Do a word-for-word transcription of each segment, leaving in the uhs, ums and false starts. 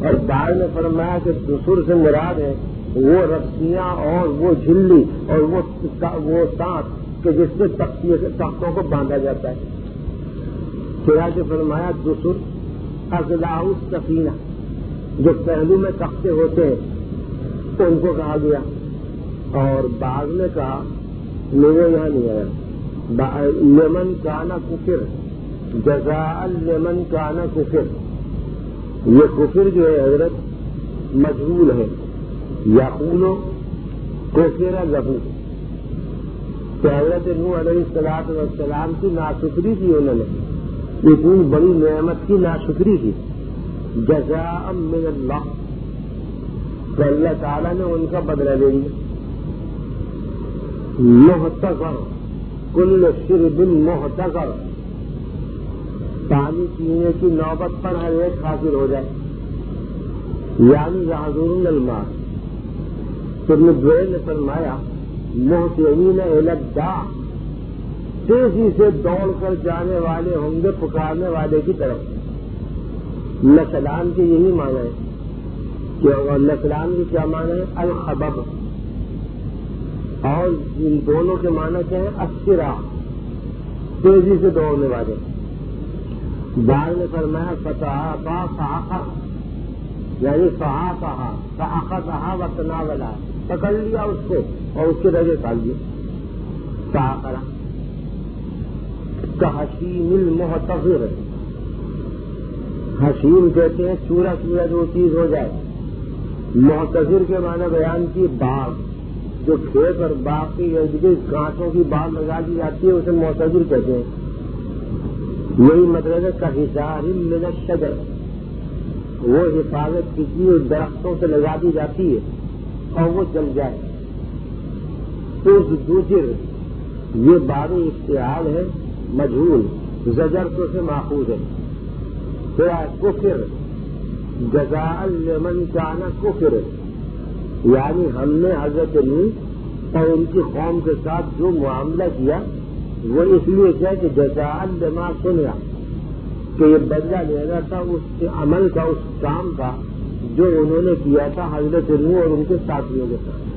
اور بعد میں فرمایا کہ دسر سے مراد ہے وہ رسیاں اور وہ جھلی اور وہ وہ سانپ کہ جس سے تختوں کو باندھا جاتا ہے. چنانچہ فرمایا دسر اضلاع السفینہ جو پہلو میں تختے ہوتے ہیں تو ان کو کہا گیا. اور بعض نے کہا میرے یہاں نہیں آیا لمن کانا کفر جزاء لمن کانا کفر. یہ کفر جو ہے حضرت مجہول ہے. یقولو کفر لہو کہ حضرت نوح علیہ الصلوۃ والسلام کی ناشکری کی انہوں نے اتنی بڑی نعمت کی ناشکری کی. جزاء من اللہ تو اللہ تعالیٰ نے ان کا بدلہ لے لیا. محتقر کل شرب محتقر پانی پینے کی نوبت پر ہر ایک حاضر ہو جائے. یعنی یحضرون الماء. ابن دویل نے فرمایا محسنین الی الداع تیزی سے دوڑ کر جانے والے ہوں گے پکارنے والے کی طرف. نسلان کے یہی معنی ہے کہ نسلان کی کیا معنی ہے الخبب اور ان دونوں کے معنی کیا ہے اسرا تیزی سے دوڑنے والے. بعد نے فرمایا فتح با فاقہ یعنی فہا کہا فاقہ کہا و تناولا پکڑ لیا اس کو اور اس کے رگے کھال دیے. فاقرا کحشیم المحتضر حشیم کہتے ہیں چورا چورا جو چیز ہو جائے. محتضر کے معنی بیان کی باغ جو کھیت اور باغ کی گھاسوں کی باغ لگا دی جاتی ہے اسے محتضر کہتے ہیں. یہی مطلب ہے کحشار من الشجر وہ حفاظت کسی درختوں سے لگا دی جاتی ہے اور وہ جل جائے. اس دوسر یہ بار اشتعال ہے مجہول زجر تو سے ماخوذ ہے. کفر جزاء لمن کان کفر یعنی ہم نے حضرت نوح اور ان کی قوم کے ساتھ جو معاملہ کیا وہ اس لیے کیا کہ جزاء لما سنیا کہ یہ بدلہ لینا تھا اس عمل کا اس کام کا جو انہوں نے کیا تھا حضرت نوح اور ان کے ساتھیوں کے ساتھ.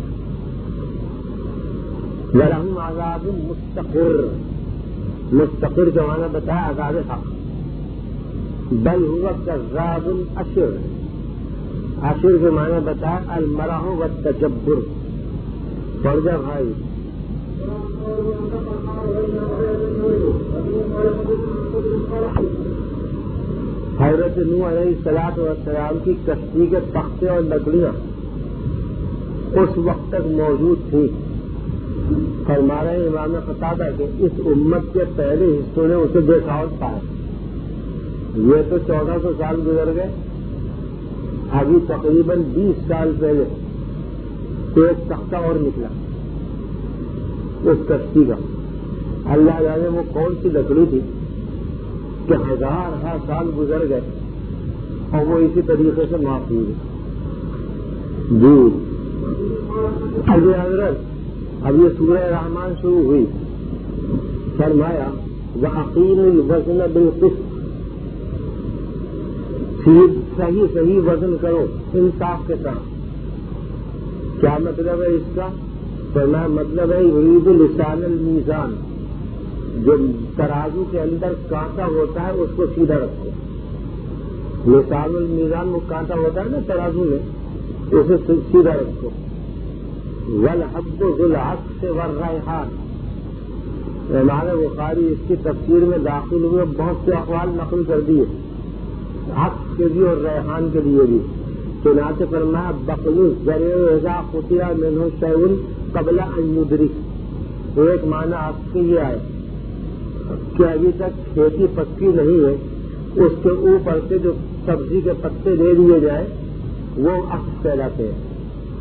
ولہم عذاب مستقر مستقر کا معنی بتایا عذاب حق. بل ہوا کذاب اشر اشر کے معنی بتایا المرح والتجبر. پڑھ جا بھائی حضرت نوح علیہ الصلوۃ والسلام کی کشتی کے تختے اور لکڑیاں اس وقت تک موجود تھیں. فرما رہے امام قتادہ کہ اس امت کے پہلے حصوں نے اسے دیکھا اور پایا. یہ تو چودہ سو سال گزر گئے. ابھی تقریباً بیس سال پہلے ایک تختہ اور نکلا اس کشتی کا. اللہ جانے وہ کون سی لکڑی تھی کہ ہزار ہزار سال گزر گئے اور وہ اسی طریقے سے محفوظ ہے. جی ابھی حضرت اب یہ سورہ رحمان شروع ہوئی. فرمایا وَأَقِیمُوا الْوَزْنَ بِالْقِسْطِ صحیح صحیح وزن کرو انصاف کے ساتھ. کیا مطلب ہے اس کا؟ فرمایا مطلب ہے یرید لسان المیزان جو ترازو کے اندر کانٹا ہوتا ہے اس کو سیدھا رکھو. لسان المیزان وہ کانٹا ہوتا ہے نا ترازو میں اسے سیدھا رکھو. والحب ذو العقل والریحان امام بخاری اس کی تفسیر میں داخل ہوئے بہت سے اقوال نقل کر دیے عقل کے بھی اور ریحان کے لیے بھی. چنانچہ فرمایا بقل الزرع اذا قطع منه شيء قبل ان يدرك. ایک معنی عقل کے یہ ہے کہ ابھی تک کھیتی پکی نہیں ہے اس کے اوپر سے جو سبزی کے پتے دے دیے جائیں وہ عقل کہلاتے ہیں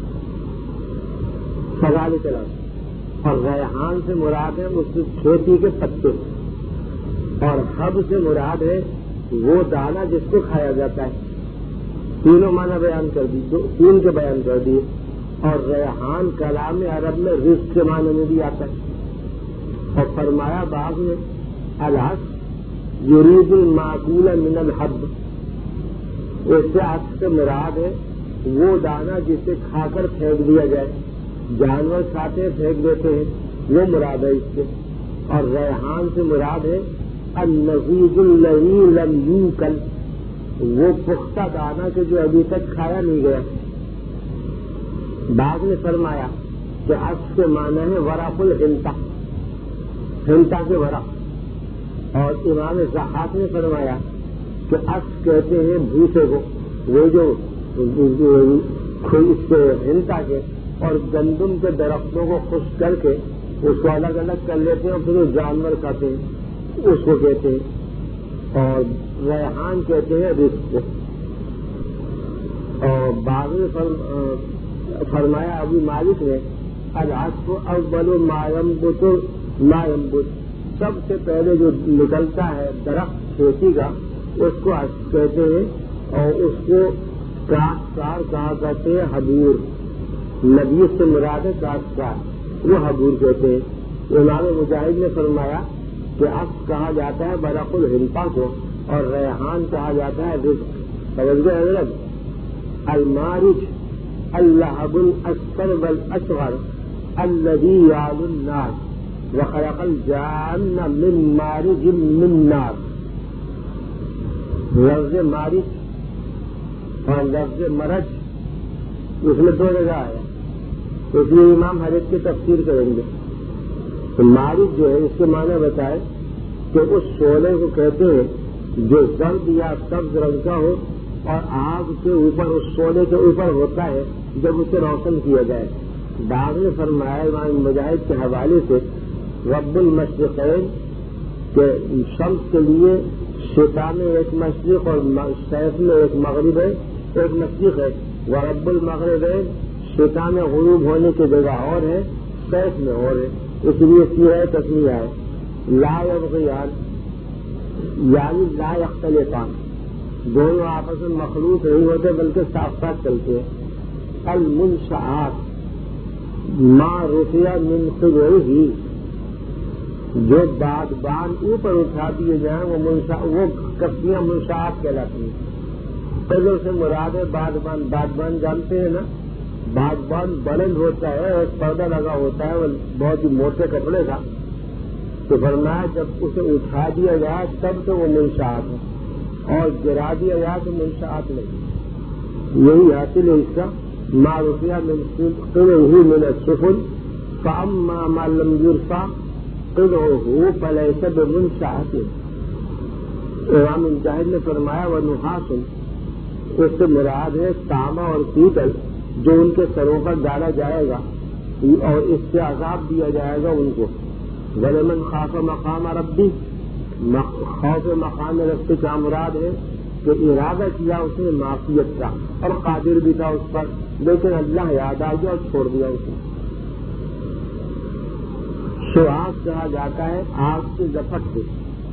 سوال چلا. اور ریحان سے مراد ہے اس کھیتی کے پتے اور حب سے مراد ہے وہ دانا جس کو کھایا جاتا ہے. تینوں معنی بیان کر دی تین کے بیان کر دیے. اور ریحان کلام عرب میں رزق کے معنی میں بھی آتا ہے. اور فرمایا بعض میں الحق یرید المعقول من الحب اس سے عطف سے مراد ہے وہ دانا جسے کھا کر پھینک دیا جائے، جانور کھاتے ہیں پھینک دیتے ہیں، وہ مراد ہے اس سے. اور ریحان سے مراد ہے النضیج الذی لم یوکل، وہ پختہ دانا کہ جو ابھی تک کھایا نہیں گیا. بعد نے فرمایا کہ عطف کے معنی ہے ورق الحنطہ، ہنطا کے ورق. اور امام ضحاک نے فرمایا کہ عطف کہتے ہیں بھوسے کو، وہ جو اس کے ہنطا کے اور گندم کے درختوں کو خشک کر کے اس کو الگ الگ کر لیتے ہیں اور پھر وہ جانور کھاتے ہیں، اس کو کہتے ہیں. اور ریحان کہتے ہیں رزق کو. اور بعد میں فرمایا ابو مالک نے العطف اول ما ينبت ما ينبت، سب سے پہلے جو نکلتا ہے درخت کھیتی کا اس کو عطف کہتے ہیں. اور اس کو کاشتکار کہا کرتے ہیں حبور، نبی سے مراد ہے کاشتکار، وہ حبور کہتے ہیں. امام مجاہد نے فرمایا کہ عطف کہا جاتا ہے برق الحنطہ کو اور ریحان کہا جاتا ہے رزق. سمجھ گئے حضرت؟ المارج اللہب الاصفر والاصغر الذی یعلو النار وخلق الجان من مارج من نار. لفظ مارج اور لفظ مرج اس میں دو جگہ ہے، اس لیے امام حضرت کی تفسیر کریں گے. تو مارج جو ہے اس کے معنی بتائے کہ اس شعلے کو کہتے ہیں جو زرد یا سبز رنگ کا ہو اور آگ کے اوپر اس شعلے کے اوپر ہوتا ہے جب اسے روشن کیا جائے. بعد میں فرمایا امام مجاہد کے حوالے سے رب المشرقین کہ شمس کے لیے شتا میں ایک مشرق اور صیف میں ایک مغرب ہے، ایک مشرق ہے. ورب المغربین شتا میں غروب ہونے کی جگہ اور ہے، صیف میں اور ہے، اس لیے سیرہ تسمیہ ہے. لا یبغیان یعنی لا یختلفان، دونوں آپس میں مخلوط نہیں ہوتے بلکہ صاف صاف چلتے ہیں. المنشآت ما رفع من قبلہ، جو بادبان اوپر اٹھا دیے جائیں وہ منشا وہ کشتیاں منشآت کہلاتی ہیں. پہلے سے مراد ہے بادبان. بادبان جانتے ہیں نا، بادبان بلند ہوتا ہے اور پردہ لگا ہوتا ہے، وہ بہت ہی موٹے کپڑے کا. تو فرمایا جب اسے اٹھا دیا جائے تب تو وہ منشآت ہے اور گرا دیا جائے تو منشآت نہیں. یہی حاصل ہے اس کا. ما رفع من قبلہ من السفن فاما ما لم یرفع قبلہ فلیس بمنشآت. امام مجاہد نے فرمایا ونحاس، اس سے مراد ہے تانبا اور پیتل جو ان کے سروں پر ڈالا جائے گا اور اس سے عذاب دیا جائے گا ان کو. وَلَمَنْ خَافَ مَقَامَ رَبِّهِ، خوف مقام رب کا مراد ہے کہ ارادہ کیا اس نے معصیت کا اور قادر بھی تھا اس پر، لیکن اللہ یاد آ گیا اور چھوڑ دیا اسے. شواس کہا جاتا ہے آگ کے زپٹ سے.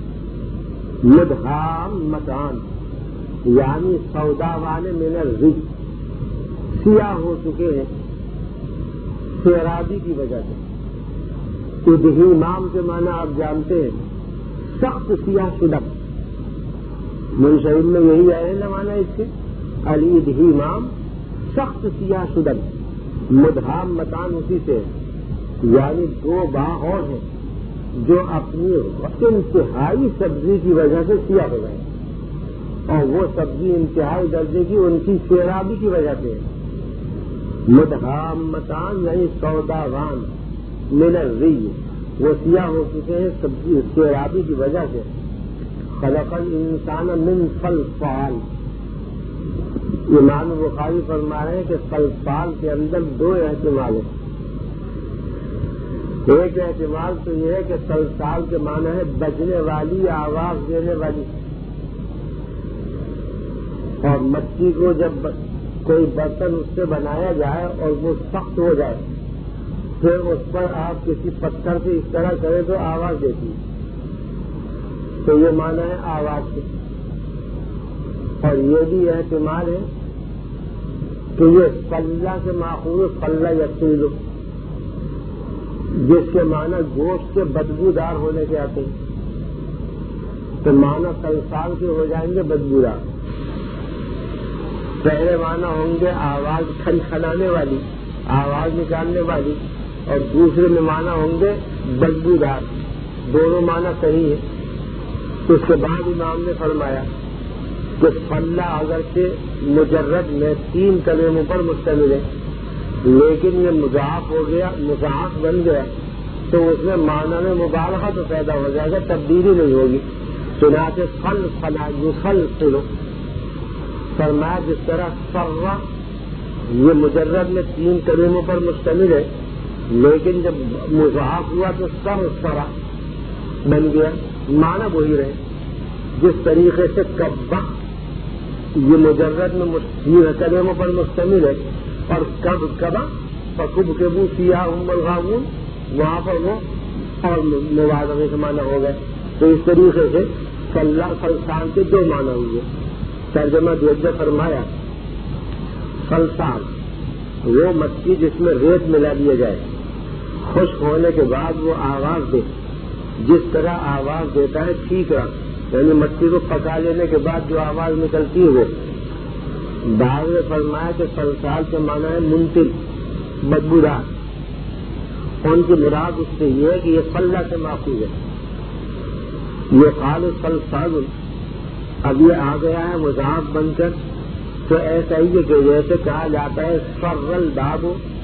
مدھام مکان یعنی سودا والے من الرجل، سیاہ ہو چکے ہیں سیرابی کی وجہ سے. ادہیمام کے معنی آپ جانتے ہیں سخت سیاہ شدہ. منشعب میں یہی آئے نا معنی اس کے الادہیمام سخت سیاہ شدہ. مدھام مکان اسی سے یعنی دو باغ اور ہیں جو اپنی انتہائی سبزی کی وجہ سے سیاہ ہو گئے اور وہ سبزی انتہائی درجے کی ان کی سیرابی کی وجہ سے ہے. مدھام مکان یعنی سوداوان من الریح، وہ سیاہ ہو چکے ہیں سبزی سیرابی کی وجہ سے. خلق الانسان من صلصال، امام بخاری فرما رہے ہیں کہ صلصال کے اندر دو احتمال ہیں. ایک احتمال تو یہ ہے کہ صلصال کے معنی ہے بجنے والی یا آواز دینے والی. اور مٹی کو جب کوئی برتن اس سے بنایا جائے اور وہ سخت ہو جائے پھر اس پر آپ کسی پتھر سے اس طرح کریں تو آواز دیتی ہے، تو یہ معنی ہے آواز سے. اور یہ بھی احتمال ہے کہ یہ فلّہ سے ماخوذ فلّہ یقین، جس کے معنی گوشت کے بدبودار ہونے کے آتے ہیں، تو معنی صلصال کے ہو جائیں گے بدبودار. پہلے معنی ہوں گے آواز کھن کھنانے والی، آواز نکالنے والی، اور دوسرے میں معنی ہوں گے بدبودار. دونوں معنی صحیح ہے. اس کے بعد امام نے فرمایا کہ فلّہ اگرچہ مجرد میں تین کلموں پر مشتمل ہے، لیکن یہ مضاف ہو گیا، مضاف بن گیا تو اس میں معنی میں مبالغہ تو پیدا ہو جائے گا، تبدیلی نہیں ہوگی. چنانچہ فل فلا یفل فلو فرمایا جس طرح فرّ یہ مجرد میں تین کلموں پر مشتمل ہے، لیکن جب مضاف ہوا تو سر سرا بن گیا، معنی وہی رہے. جس طریقے سے کبا یہ مجرد میں تین کلموں پر مشتمل ہے اور کب کبا فکب کے بو سیا ام الغامون وہاں پر وہ اور موازنے کے معنی ہو گئے. تو اس طریقے سے فلاح فلسان کے دو معنی ہوئے. ترجمہ دوجہ فرمایا فلسان وہ مچھلی جس میں ریت ملا دیا جائے، خشک ہونے کے بعد وہ آواز دے، جس طرح آواز دیتا ہے ٹھیک رہا، یعنی مچھلی کو پکا لینے کے بعد جو آواز نکلتی ہے وہ. بعض نے فرمایا کہ فلسال کے معنی ہے منتل، بدبودار. ان کی مراد اس سے یہ ہے کہ یہ فلّہ سے ماخوذ ہے. یہ قال فلسال اب یہ آ گیا ہے مضاف بن کر، تو ایسا ہی ہے کہ جیسے کہا جاتا ہے فر الباب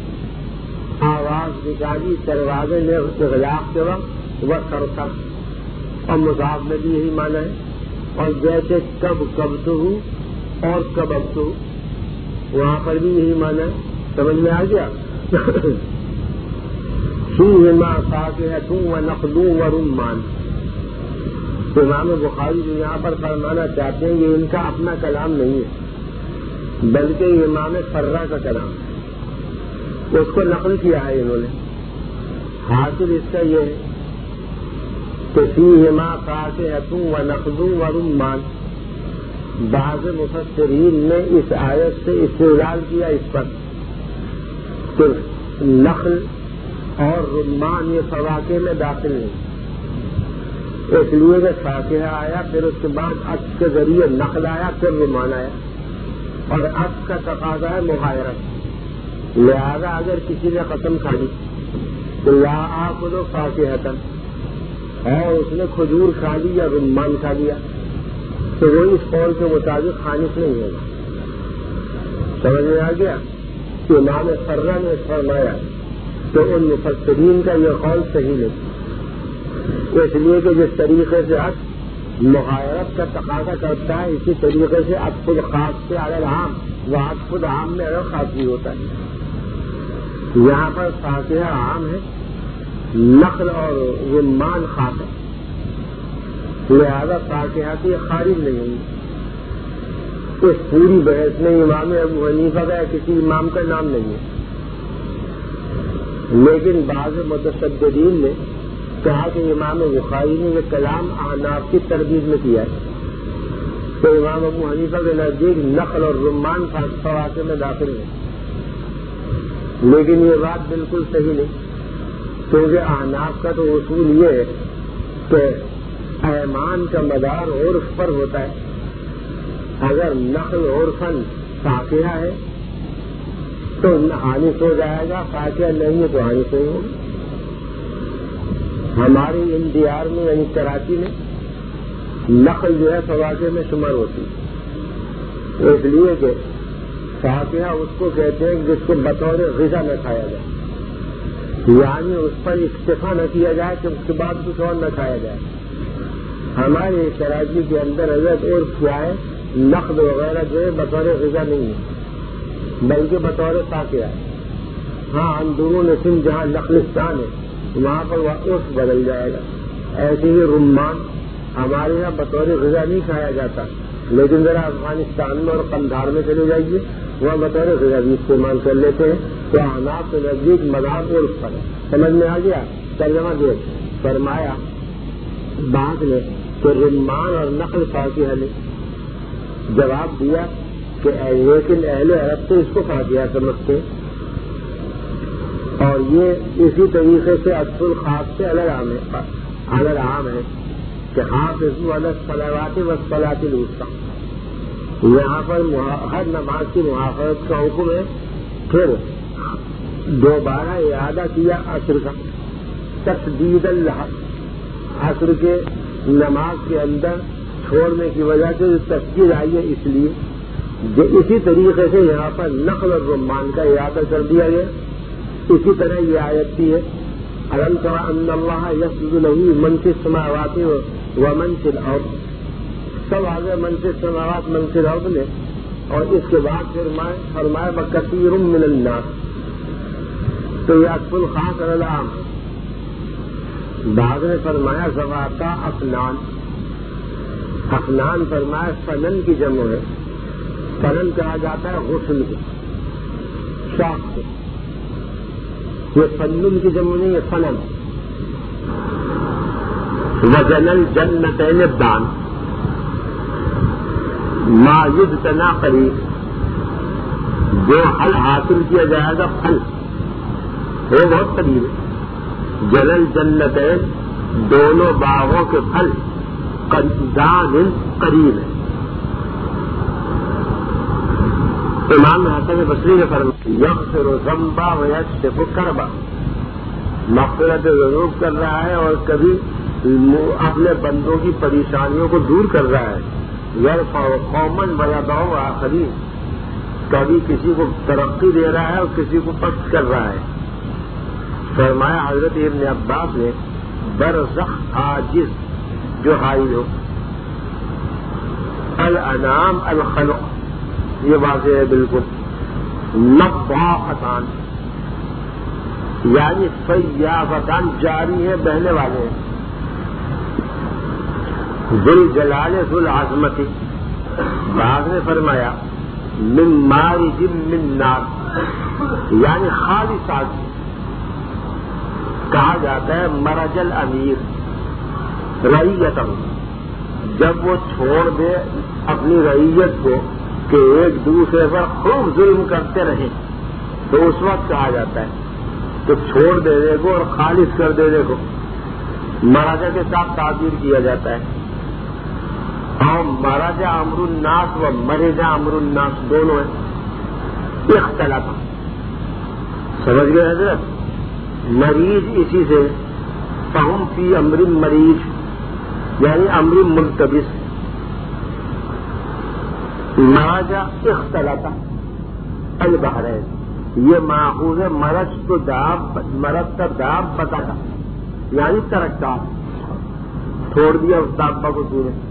آواز نکالی دروازے نے غلاق کے وقت وہ سرسر، اور مضاف میں بھی یہی معنی ہے. اور جیسے کب کب تو ہوں اور کب اب تو وہاں پر بھی یہی معنی ہے. سمجھ میں آ گیا؟ فیہما فاکہۃ و نخل و رمان. امام بخاری جو یہاں پر فرمانا چاہتے ہیں یہ ان کا اپنا کلام نہیں ہے، بلکہ امام فرہ کا کلام ہے، اس کو نقل کیا ہے انہوں نے. حاصل اس کا یہ ہے کہ فیہما فاکہۃ و نخل و رمان. بعض مفسرین نے اس آیت سے استدلال کیا اس پر کہ نخل اور رمان یہ فواکہ میں داخل ہیں، اس لیے کہ فاکہہ آیا، پھر اس کے بعد عطف کے ذریعے نخل آیا، پھر رمان آیا، اور عطف کا تقاضا ہے مغایرت. لہذا اگر کسی نے قسم کھا لی تو لا آکل فاکہۃ اور اس نے کھجور کھا لی یا رمان کھا لیا تو وہ اس قول کے مطابق خانص نہیں ہوگا. سمجھ میں آ گیا؟ کہ امام فرہ نے فرمایا تو ان مفسرین کا یہ قول صحیح نہیں، اس لیے کہ جس طریقے سے عطف مغایرت کا تقاضا کرتا ہے اسی طریقے سے عطف الخاص سے علی العام وہ عطف العام میں الگ خاص بھی ہوتا ہے. یہاں پر فاکہہ عام ہے، نخل اور رمان خاص ہے، لہذا فاکہہ کی خارج نہیں ہوئی. اس پوری بحث میں امام ابو حنیفہ کا یا کسی امام کا نام نہیں ہے، لیکن بعض متشددین نے کہا کہ امام بخاری نے یہ کلام احناف کی تردید میں کیا ہے، تو امام ابو حنیفہ کے نزدیک نخل اور رمان فواکہ میں داخل ہے. لیکن یہ بات بالکل صحیح نہیں، کیونکہ احناف کا تو اصول یہ ہے کہ ایمان کا مدار عرف پر ہوتا ہے. اگر نخل عرفاً فاکہہ ہے تو حانث ہو جائے گا، فاکہہ نہیں ہے تو حانث نہیں ہوگا. ہمارے ان دیار میں یعنی کراچی میں نخل جو ہے فواکہ میں شمار ہوتی ہے، اس لیے کہ فاکہہ اس کو کہتے ہیں جس کو بطور غذا نہ کھایا جائے، یعنی اس پر اکتفا نہ کیا جائے کہ اس کے بعد کچھ اور نہ کھایا جائے. ہمارے کراچی کے اندر حضرت اور کیا ہے نخل وغیرہ جو ہے بطور غذا نہیں ہے بلکہ بطور فاکہہ ہے. ہاں اندرون سندھ جہاں نخلستان ہے وہاں پر عرف بدل جائے گا. ایسے ہی رمان ہمارے یہاں بطور غذا نہیں کھایا جاتا، لیکن ذرا افغانستان میں اور قندھار میں چلے جائیے وہاں بطور غذا بھی استعمال کر لیتے ہیں. تو احناف کے نزدیک مذہب عرف پر ہے. سمجھ میں آ گیا؟ ترجمہ دے فرمایا بعد میں کہ رمان اور نخل فاکہہ نے جواب دیا کہ لیکن اہل عرب تو اس کو فاکہہ سمجھتے، اور یہ اسی طریقے سے عطف الخاص سے الگ عام ہے الگ عام ہے کہ حافظوا علی الصلوات والصلاۃ الوسطی، یہاں پر ہر نماز کی محافظت کا حکم ہے. پھر دوبارہ اعادہ کیا عصر کا تسدید اللہ، عصر کے نماز کے اندر چھوڑنے کی وجہ سے جو تسدید آئی ہے اس لیے. اسی طریقے سے یہاں پر نقل الرمان کا اعادہ کر دیا گیا. اسی طرح یہ آیت بھی ہے الم تر ان اللہ یسجد لہ من فی السماوات ومن فی الارض. سب آگے من فی السماوات من فی الارض نے، اور اس کے بعد فرمائے فرمایا بکثیر من الناس. تو یہ عطف الخاص علی العام. بعد میں فرمایا ذواتا افنان. افنان فرمایا فنن کی جمع ہے. فنن کہا جاتا ہے غسل کو، شاخ کو. یہ فنن کی جمع نہیں ہے، فنن. وجن الجنتین الدان ما یجتنا قریب. جو حل حاصل کیا جائے گا پھل وہ بہت قریب ہے. جنل جنتین دونوں باغوں کے پھل دان قریب ہے. امام حسن بصری نے فرمایا یغفر ذنبا ویکشف کربا. مغفرت ذنوب کر رہا ہے اور کبھی اپنے بندوں کی پریشانیوں کو دور کر رہا ہے. یرفع قوما ویضع آخرین. کبھی کسی کو ترقی دے رہا ہے اور کسی کو پست کر رہا ہے. فرمایا حضرت ابن عباس نے برزخ عاجز جو حائل ہو. الانام الخلق یہ واضح ہے بالکل. نفاقتان یعنی فیافتان جاری ہے، بہنے والے ہیں. ذل جلال ذل عظمت. بعد میں فرمایا من مارج من نار یعنی خالص آگ. کہا جاتا ہے مرج الامیر رعیتہ. جب وہ چھوڑ دے اپنی رعیت کو کہ ایک دوسرے پر خوب ظلم کرتے رہیں تو اس وقت کہا جاتا ہے کہ چھوڑ دینے کو اور خالص کر دینے کو مراجہ کے ساتھ تعبیر کیا جاتا ہے. اور مراجہ امر الناس و مرجہ امر الناس دونوں ہیں. اختلاف سمجھ گئے حضرت. مریض اسی سے فہم فی امر مریض یعنی امر ملتبس. مراجہ اختلاف البحرین یہ ماخوذ ہے مرج تو داب مرج کا داب بتا تھا یعنی ترکا چھوڑ دیا اس دابا کو تو نے.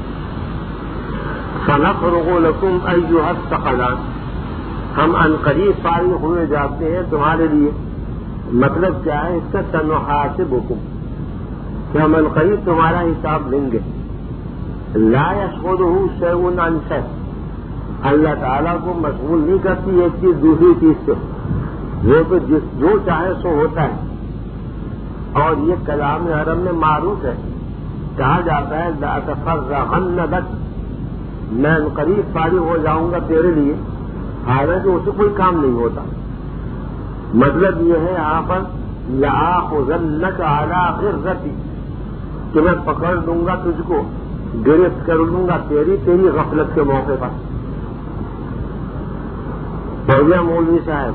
سنفرغ لکم ایھا الثقلان. ہم ان قریب فارغ ہوئے جاتے ہیں تمہارے لیے. مطلب کیا ہے اس کا سنحاسبکم کہ ہم ان قریب تمہارا حساب لیں گے. لا یشغلہ شیء عن شیء. اللہ تعالیٰ کو مشغول نہیں کرتی ایک چیز دوسری چیز سے. وہ تو جس جو چاہے سو ہوتا ہے. اور یہ کلام عرب میں معروف ہے. کہا جاتا ہے لا تفرغن لک میں قریب فارغ ہو جاؤں گا تیرے لیے، حالانکہ اسے کوئی کام نہیں ہوتا. مطلب یہ ہے یہاں پر لآخذنک علی غرتی کہ میں پکڑ لوں گا تجھ کو، گرفت کر لوں گا تیری تیری غفلت کے موقع پر. ہو گیا مولوی صاحب.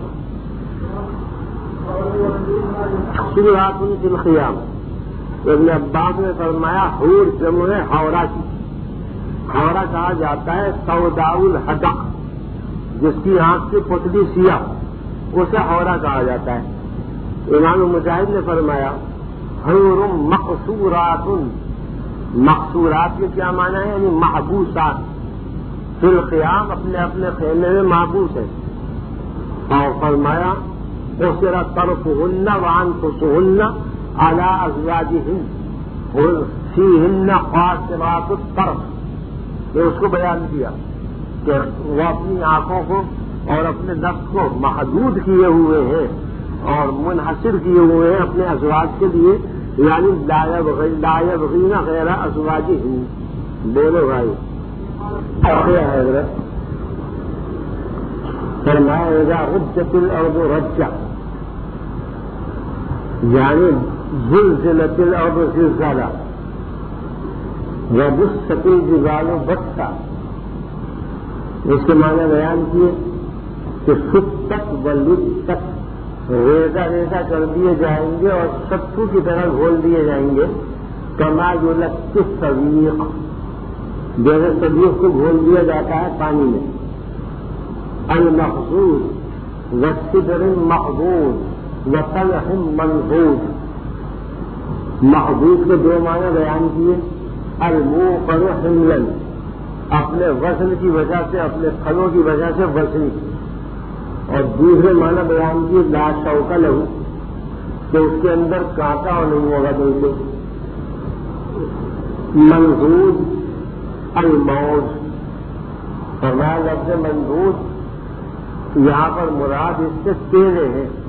سورۃ فی الخیام. ابن عباس نے فرمایا حور جمع ہے حورا کی. حورا کہا جاتا ہے سوداء الحدق جس کی آنکھ کی پتلی سیاہ، اسے حورا کہا جاتا ہے. امام مجاہد نے فرمایا حور مقصورات. مقصورات کے کیا معنی ہے؟ یعنی محبوسات. فی الخیام اپنے اپنے خیمے میں محبوس ہے. اور فرمایا اسرا طرفهن وانفسهن علی ازواجهن فیہن قاصرات الطرف. یہ اس کو بیان کیا کہ وہ اپنی آنکھوں کو اور اپنے نفس کو محدود کیے ہوئے ہیں اور منحصر کیے ہوئے ہیں اپنے ازواج کے لیے، یعنی لا یبغین غیر ازواجہن. بولو بھائی حضرت فرمایا اذا رجت الارض رجا یعنی زلزلت الارض زلزالہ وبست الجبال بسا. اس کے معنی بیان کیے کہ سکھ تک و لط تک ریزا ریزا کر دیے جائیں گے اور ستو کی طرح گھول دیے جائیں گے. کما جو لگ صدیق جیسے صدیق کو گھول دیا جاتا ہے پانی میں. المخضوض وصدر محبوب وطلح منضود. محبوب کے دو معنی بیان کیے. الموقر حملا اپنے وزن کی وجہ سے اپنے پھلوں کی وجہ سے وزنی. اور دوسرے معنی بیان کیے لا شوک لہو کہ اس کے اندر کانٹا نہیں ہوگا بالکل. منضود الموج فرمایا لفظ منضود یہاں پر مراد اس سے تیرے ہیں.